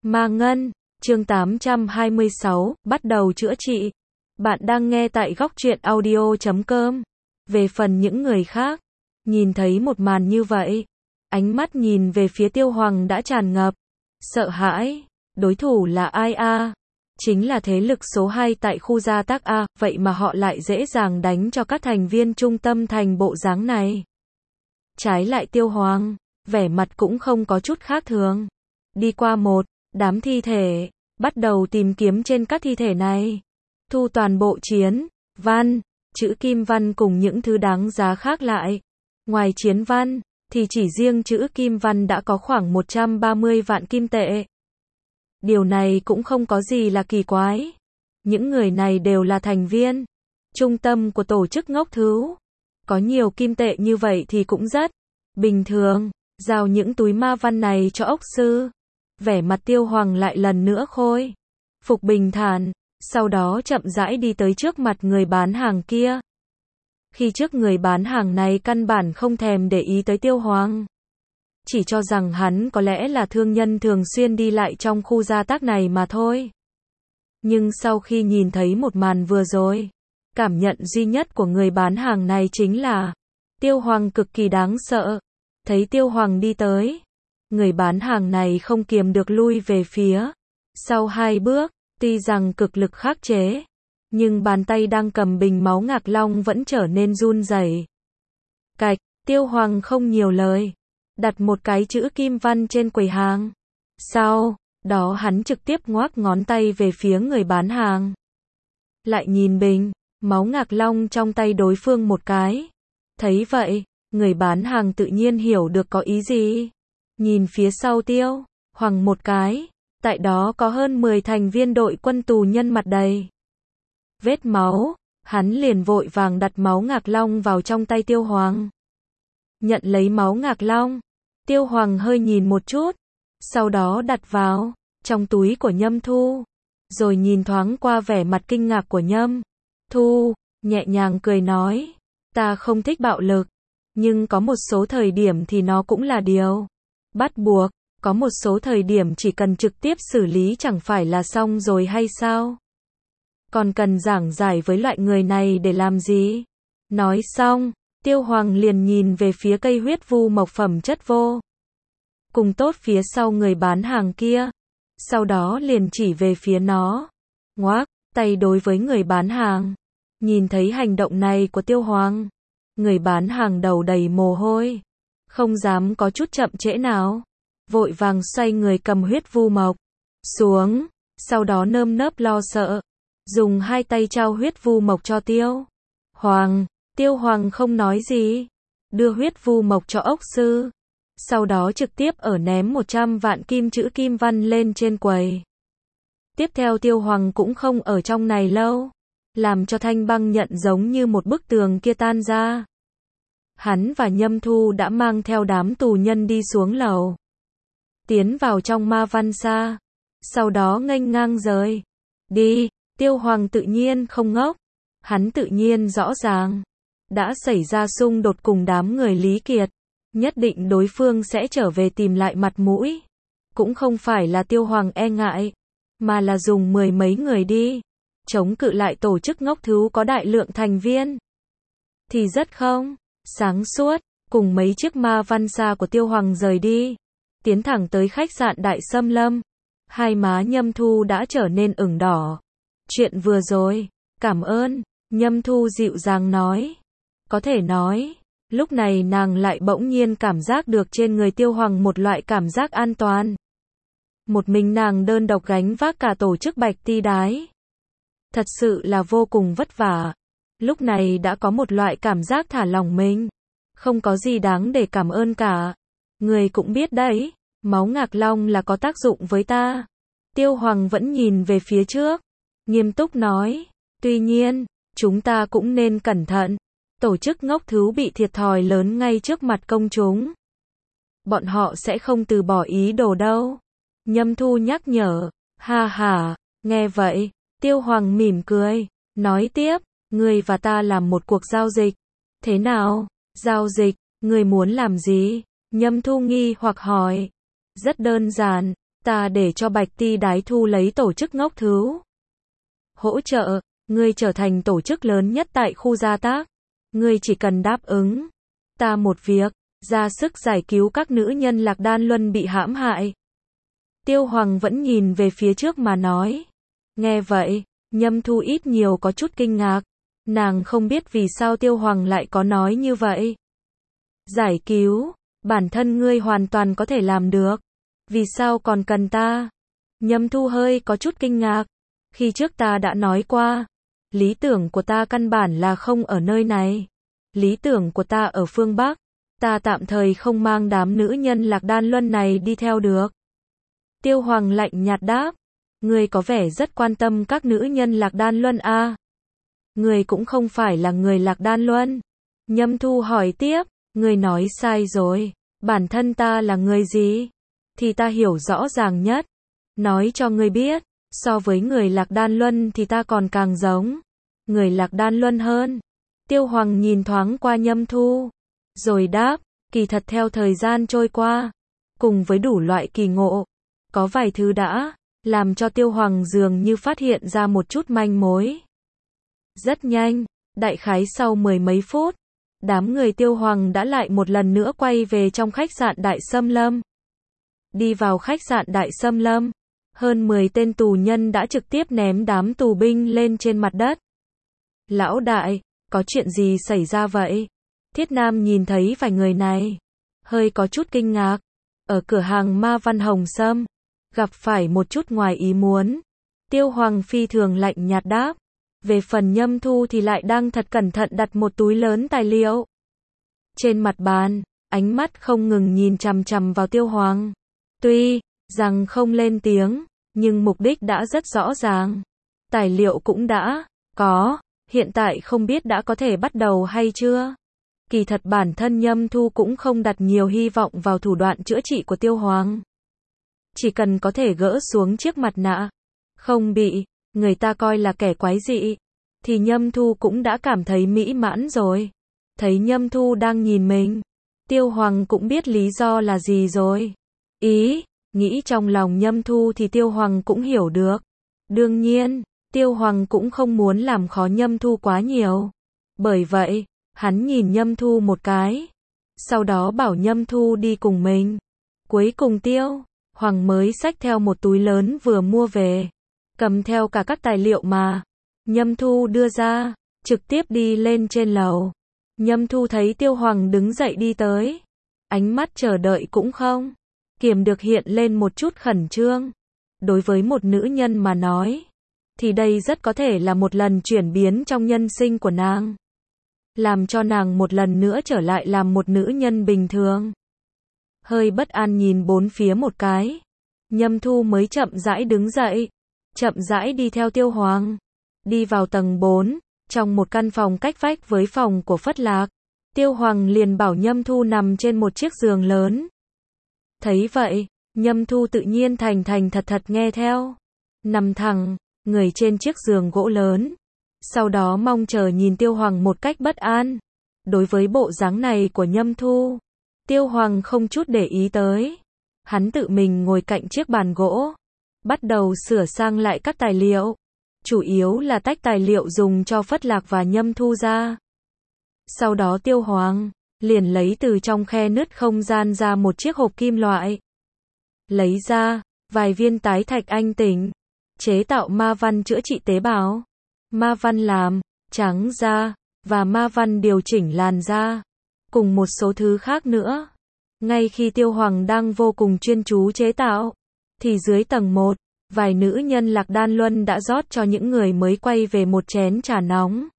Ma Ngân, chương 826, bắt đầu chữa trị. Bạn đang nghe tại góc truyện audio.com. Về phần những người khác, nhìn thấy một màn như vậy, ánh mắt nhìn về phía Tiêu Hoàng đã tràn ngập sợ hãi. Đối thủ là ai a? Chính là thế lực số 2 tại khu gia tác a, vậy mà họ lại dễ dàng đánh cho các thành viên trung tâm thành bộ dáng này. Trái lại Tiêu Hoàng, vẻ mặt cũng không có chút khác thường. Đi qua một đám thi thể, bắt đầu tìm kiếm trên các thi thể này. Thu toàn bộ chiến văn, chữ kim văn cùng những thứ đáng giá khác lại. Ngoài chiến văn, thì chỉ riêng chữ kim văn đã có khoảng 130 vạn kim tệ. Điều này cũng không có gì là kỳ quái. Những người này đều là thành viên trung tâm của tổ chức ngốc thú. Có nhiều kim tệ như vậy thì cũng rất bình thường. Giao những túi ma văn này cho ốc sư. Vẻ mặt Tiêu Hoàng lại lần nữa khôi phục bình thản, sau đó chậm rãi đi tới trước mặt người bán hàng kia. Khi trước người bán hàng này căn bản không thèm để ý tới Tiêu Hoàng, chỉ cho rằng hắn có lẽ là thương nhân thường xuyên đi lại trong khu gia tác này mà thôi. Nhưng sau khi nhìn thấy một màn vừa rồi, cảm nhận duy nhất của người bán hàng này chính là Tiêu Hoàng cực kỳ đáng sợ. Thấy Tiêu Hoàng đi tới, người bán hàng này không kiềm được lui về phía sau 2 bước, tuy rằng cực lực khắc chế, nhưng bàn tay đang cầm bình máu ngạc long vẫn trở nên run rẩy. Cạch, Tiêu Hoàng không nhiều lời, đặt một cái chữ kim văn trên quầy hàng. Sau đó hắn trực tiếp ngoắc ngón tay về phía người bán hàng. Lại nhìn bình máu ngạc long trong tay đối phương một cái. Thấy vậy, người bán hàng tự nhiên hiểu được có ý gì. Nhìn phía sau Tiêu Hoàng một cái, tại đó có hơn 10 thành viên đội quân tù nhân mặt đầy vết máu, hắn liền vội vàng đặt máu ngạc long vào trong tay Tiêu Hoàng. Nhận lấy máu ngạc long, Tiêu Hoàng hơi nhìn một chút, sau đó đặt vào trong túi của Nhâm Thu, rồi nhìn thoáng qua vẻ mặt kinh ngạc của Nhâm Thu, nhẹ nhàng cười nói, ta không thích bạo lực, nhưng có một số thời điểm thì nó cũng là điều bắt buộc, có một số thời điểm chỉ cần trực tiếp xử lý chẳng phải là xong rồi hay sao? Còn cần giảng giải với loại người này để làm gì? Nói xong, Tiêu Hoàng liền nhìn về phía cây huyết vu mộc phẩm chất vô cùng tốt phía sau người bán hàng kia, sau đó liền chỉ về phía nó, ngoắc tay đối với người bán hàng. Nhìn thấy hành động này của Tiêu Hoàng, người bán hàng đầu đầy mồ hôi, không dám có chút chậm trễ nào, vội vàng xoay người cầm huyết vu mộc xuống, sau đó nơm nớp lo sợ, dùng 2 tay trao huyết vu mộc cho Tiêu Hoàng. Tiêu Hoàng không nói gì, đưa huyết vu mộc cho ốc sư, sau đó trực tiếp ném 100 vạn kim chữ kim văn lên trên quầy. Tiếp theo Tiêu Hoàng cũng không ở trong này lâu, làm cho thanh băng nhận giống như một bức tường kia tan ra. Hắn và Nhâm Thu đã mang theo đám tù nhân đi xuống lầu, tiến vào trong ma văn xa, sau đó nghênh ngang rời đi. Tiêu Hoàng tự nhiên không ngốc, hắn tự nhiên rõ ràng, đã xảy ra xung đột cùng đám người Lý Kiệt, nhất định đối phương sẽ trở về tìm lại mặt mũi. Cũng không phải là Tiêu Hoàng e ngại, mà là dùng 10 mấy người đi chống cự lại tổ chức ngốc thú có đại lượng thành viên, thì rất không sáng suốt. Cùng mấy chiếc ma văn xa của Tiêu Hoàng rời đi, tiến thẳng tới khách sạn Đại Sâm Lâm. Hai má Nhâm Thu đã trở nên ửng đỏ. Chuyện vừa rồi, cảm ơn, Nhâm Thu dịu dàng nói. Có thể nói, lúc này nàng lại bỗng nhiên cảm giác được trên người Tiêu Hoàng một loại cảm giác an toàn. Một mình nàng đơn độc gánh vác cả tổ chức Bạch Ti Đái, thật sự là vô cùng vất vả. Lúc này đã có một loại cảm giác thả lỏng mình, không có gì đáng để cảm ơn cả. Người cũng biết đấy, máu ngạc long là có tác dụng với ta. Tiêu Hoàng vẫn nhìn về phía trước, nghiêm túc nói, tuy nhiên, chúng ta cũng nên cẩn thận. Tổ chức ngốc thú bị thiệt thòi lớn ngay trước mặt công chúng. Bọn họ sẽ không từ bỏ ý đồ đâu. Nhâm Thu nhắc nhở, ha ha, nghe vậy, Tiêu Hoàng mỉm cười, nói tiếp, ngươi và ta làm một cuộc giao dịch. Thế nào? Giao dịch, ngươi muốn làm gì? Nhâm Thu nghi hoặc hỏi. Rất đơn giản, Ta để cho Bạch Ti Đái thu lấy tổ chức ngốc thứ hỗ trợ, ngươi trở thành tổ chức lớn nhất tại khu gia tác. Ngươi chỉ cần đáp ứng ta một việc, ra sức giải cứu các nữ nhân Lạc Đan Luân bị hãm hại. Tiêu Hoàng vẫn nhìn về phía trước mà nói. Nghe vậy, Nhâm Thu ít nhiều có chút kinh ngạc. Nàng không biết vì sao Tiêu Hoàng lại có nói như vậy. Giải cứu, bản thân ngươi hoàn toàn có thể làm được. Vì sao còn cần ta? Nhâm Thu hơi có chút kinh ngạc. Khi trước ta đã nói qua, lý tưởng của ta căn bản là không ở nơi này. Lý tưởng của ta ở phương Bắc. Ta tạm thời không mang đám nữ nhân Lạc Đan Luân này đi theo được. Tiêu Hoàng lạnh nhạt đáp. Ngươi có vẻ rất quan tâm các nữ nhân Lạc Đan Luân à? Ngươi cũng không phải là người Lạc Đan Luân. Nhâm Thu hỏi tiếp. Ngươi nói sai rồi. Bản thân ta là người gì? Thì ta hiểu rõ ràng nhất. Nói cho ngươi biết. So với người Lạc Đan Luân thì ta còn càng giống người Lạc Đan Luân hơn. Tiêu Hoàng nhìn thoáng qua Nhâm Thu. Rồi đáp. Kỳ thật theo thời gian trôi qua. Cùng với đủ loại kỳ ngộ. Có vài thứ đã làm cho Tiêu Hoàng dường như phát hiện ra một chút manh mối. Rất nhanh, đại khái sau 10 mấy phút, đám người Tiêu Hoàng đã lại một lần nữa quay về trong khách sạn Đại Sâm Lâm. Đi vào khách sạn Đại Sâm Lâm, hơn 10 tên tù nhân đã trực tiếp ném đám tù binh lên trên mặt đất. Lão đại, có chuyện gì xảy ra vậy? Thiết Nam nhìn thấy vài người này, hơi có chút kinh ngạc. Ở cửa hàng Ma Văn Hồng Sâm, gặp phải một chút ngoài ý muốn. Tiêu Hoàng phi thường lạnh nhạt đáp. Về phần Nhâm Thu thì lại đang thật cẩn thận đặt một túi lớn tài liệu trên mặt bàn, ánh mắt không ngừng nhìn chằm chằm vào Tiêu Hoàng. Tuy rằng không lên tiếng, nhưng mục đích đã rất rõ ràng. Tài liệu cũng đã có, hiện tại không biết đã có thể bắt đầu hay chưa. Kỳ thật bản thân Nhâm Thu cũng không đặt nhiều hy vọng vào thủ đoạn chữa trị của Tiêu Hoàng. Chỉ cần có thể gỡ xuống chiếc mặt nạ, không bị người ta coi là kẻ quái dị, thì Nhâm Thu cũng đã cảm thấy mỹ mãn rồi. Thấy Nhâm Thu đang nhìn mình, Tiêu Hoàng cũng biết lý do là gì rồi. Nghĩ trong lòng Nhâm Thu thì Tiêu Hoàng cũng hiểu được. Đương nhiên, Tiêu Hoàng cũng không muốn làm khó Nhâm Thu quá nhiều. Bởi vậy, hắn nhìn Nhâm Thu một cái, sau đó bảo Nhâm Thu đi cùng mình. Cuối cùng Tiêu Hoàng mới xách theo một túi lớn vừa mua về, cầm theo cả các tài liệu mà Nhâm Thu đưa ra, trực tiếp đi lên trên lầu. Nhâm Thu thấy Tiêu Hoàng đứng dậy đi tới, ánh mắt chờ đợi cũng không kiềm được hiện lên một chút khẩn trương. Đối với một nữ nhân mà nói, thì đây rất có thể là một lần chuyển biến trong nhân sinh của nàng, làm cho nàng một lần nữa trở lại làm một nữ nhân bình thường. Hơi bất an nhìn bốn phía một cái, Nhâm Thu mới chậm rãi đứng dậy, chậm rãi đi theo Tiêu Hoàng, đi vào tầng 4, trong một căn phòng cách vách với phòng của Phất Lạc. Tiêu Hoàng liền bảo Nhâm Thu nằm trên một chiếc giường lớn. Thấy vậy, Nhâm Thu tự nhiên thành thật nghe theo, nằm thẳng người trên chiếc giường gỗ lớn, sau đó mong chờ nhìn Tiêu Hoàng một cách bất an. Đối với bộ dáng này của Nhâm Thu, Tiêu Hoàng không chút để ý tới. Hắn tự mình ngồi cạnh chiếc bàn gỗ, bắt đầu sửa sang lại các tài liệu, chủ yếu là tách tài liệu dùng cho Phất Lạc và Nhâm Thu ra. Sau đó Tiêu Hoàng liền lấy từ trong khe nứt không gian ra một chiếc hộp kim loại, lấy ra vài viên tái thạch anh tỉnh, chế tạo ma văn chữa trị tế bào, ma văn làm trắng da, và ma văn điều chỉnh làn da, cùng một số thứ khác nữa. Ngay khi Tiêu Hoàng đang vô cùng chuyên chú chế tạo, thì dưới tầng 1, vài nữ nhân Lạc Đan Luân đã rót cho những người mới quay về một chén trà nóng.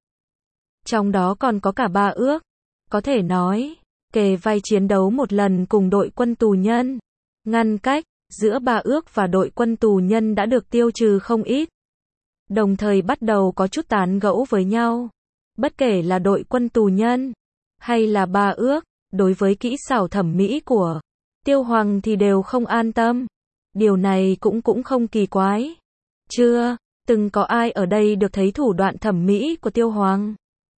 Trong đó còn có cả Ba Ước, có thể nói, kề vai chiến đấu một lần cùng đội quân tù nhân. Ngăn cách giữa Ba Ước và đội quân tù nhân đã được tiêu trừ không ít. Đồng thời bắt đầu có chút tán gẫu với nhau. Bất kể là đội quân tù nhân hay là Ba Ước, đối với kỹ xảo thẩm mỹ của Tiêu Hoàng thì đều không an tâm. Điều này cũng không kỳ quái. Chưa từng có ai ở đây được thấy thủ đoạn thẩm mỹ của Tiêu Hoàng.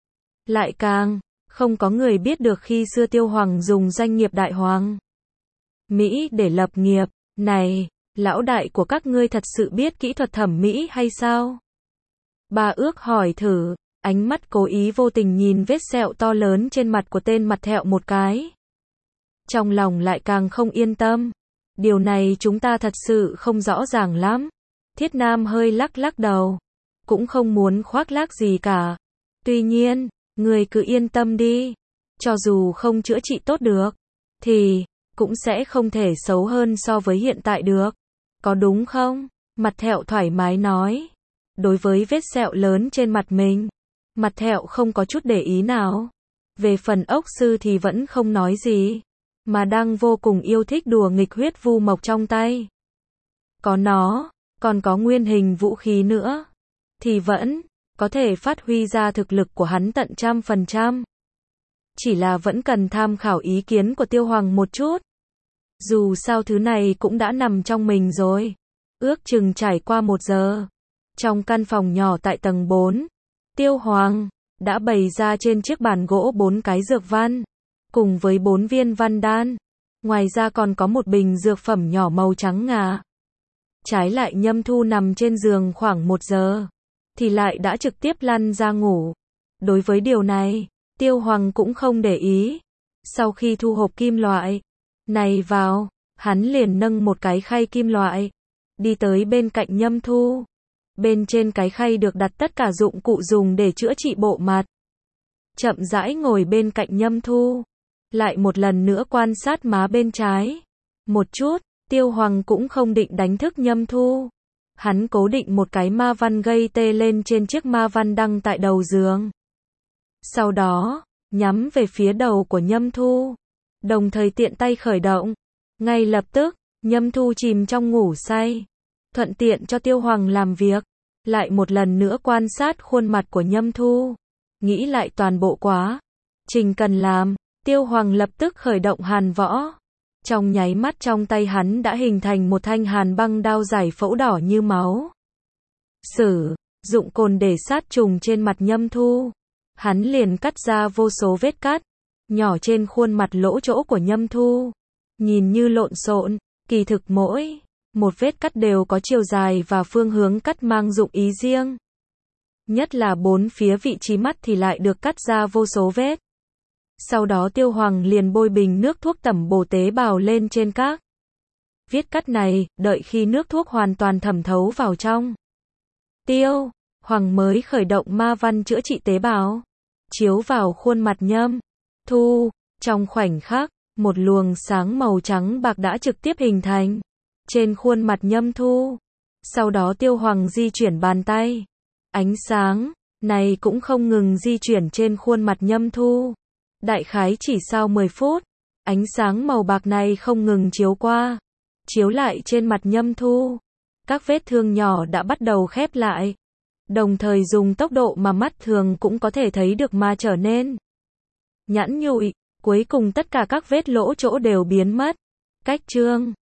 Lại càng không có người biết được khi xưa Tiêu Hoàng dùng danh nghiệp Đại Hoàng Mỹ để lập nghiệp. Này Lão đại của các ngươi thật sự biết kỹ thuật thẩm mỹ hay sao? Bà ước hỏi thử, ánh mắt cố ý vô tình nhìn vết sẹo to lớn trên mặt của tên mặt thẹo một cái. Trong lòng lại càng không yên tâm. Điều này chúng ta thật sự không rõ ràng lắm. Thiết Nam hơi lắc lắc đầu. Cũng không muốn khoác lác gì cả. Tuy nhiên, người cứ yên tâm đi. Cho dù không chữa trị tốt được, thì cũng sẽ không thể xấu hơn so với hiện tại được. Có đúng không? Mặt thẹo thoải mái nói. Đối với vết sẹo lớn trên mặt mình, mặt thẹo không có chút để ý nào. Về phần ốc sư thì vẫn không nói gì, mà đang vô cùng yêu thích đùa nghịch huyết vu mộc trong tay. Có nó, còn có nguyên hình vũ khí nữa, thì vẫn có thể phát huy ra thực lực của hắn tận 100%. Chỉ là vẫn cần tham khảo ý kiến của Tiêu Hoàng một chút. Dù sao thứ này cũng đã nằm trong mình rồi. Ước chừng trải qua 1 giờ. Trong căn phòng nhỏ tại tầng 4, Tiêu Hoàng đã bày ra trên chiếc bàn gỗ 4 cái dược văn, cùng với 4 viên văn đan. Ngoài ra còn có một bình dược phẩm nhỏ màu trắng ngà. Trái lại Nhâm Thu nằm trên giường khoảng 1 giờ, thì lại đã trực tiếp lăn ra ngủ. Đối với điều này, Tiêu Hoàng cũng không để ý. Sau khi thu hộp kim loại này vào, hắn liền nâng một cái khay kim loại, đi tới bên cạnh Nhâm Thu. Bên trên cái khay được đặt tất cả dụng cụ dùng để chữa trị bộ mặt. Chậm rãi ngồi bên cạnh Nhâm Thu, lại một lần nữa quan sát má bên trái. Một chút, Tiêu Hoàng cũng không định đánh thức Nhâm Thu. Hắn cố định một cái ma văn gây tê lên trên chiếc ma văn đăng tại đầu giường. Sau đó, nhắm về phía đầu của Nhâm Thu, đồng thời tiện tay khởi động. Ngay lập tức, Nhâm Thu chìm trong ngủ say. Thuận tiện cho Tiêu Hoàng làm việc, lại một lần nữa quan sát khuôn mặt của Nhâm Thu. Nghĩ lại toàn bộ quá trình cần làm, Tiêu Hoàng lập tức khởi động hàn võ. Trong nháy mắt trong tay hắn đã hình thành một thanh hàn băng đao giải phẫu đỏ như máu. Sử dụng cồn để sát trùng trên mặt Nhâm Thu. Hắn liền cắt ra vô số vết cắt nhỏ trên khuôn mặt lỗ chỗ của Nhâm Thu. Nhìn như lộn xộn, kỳ thực mỗi một vết cắt đều có chiều dài và phương hướng cắt mang dụng ý riêng. Nhất là 4 phía vị trí mắt thì lại được cắt ra vô số vết. Sau đó Tiêu Hoàng liền bôi bình nước thuốc tẩm bổ tế bào lên trên các vết cắt này, đợi khi nước thuốc hoàn toàn thẩm thấu vào trong. Tiêu Hoàng mới khởi động ma văn chữa trị tế bào, chiếu vào khuôn mặt Nhâm Thu. Trong khoảnh khắc, một luồng sáng màu trắng bạc đã trực tiếp hình thành trên khuôn mặt Nhâm Thu. Sau đó Tiêu Hoàng di chuyển bàn tay. Ánh sáng này cũng không ngừng di chuyển trên khuôn mặt Nhâm Thu. Đại khái chỉ sau 10 phút, ánh sáng màu bạc này không ngừng chiếu qua, chiếu lại trên mặt Nhâm Thu. Các vết thương nhỏ đã bắt đầu khép lại, đồng thời dùng tốc độ mà mắt thường cũng có thể thấy được mà trở nên nhẵn nhụi. Cuối cùng tất cả các vết lỗ chỗ đều biến mất. Cách chương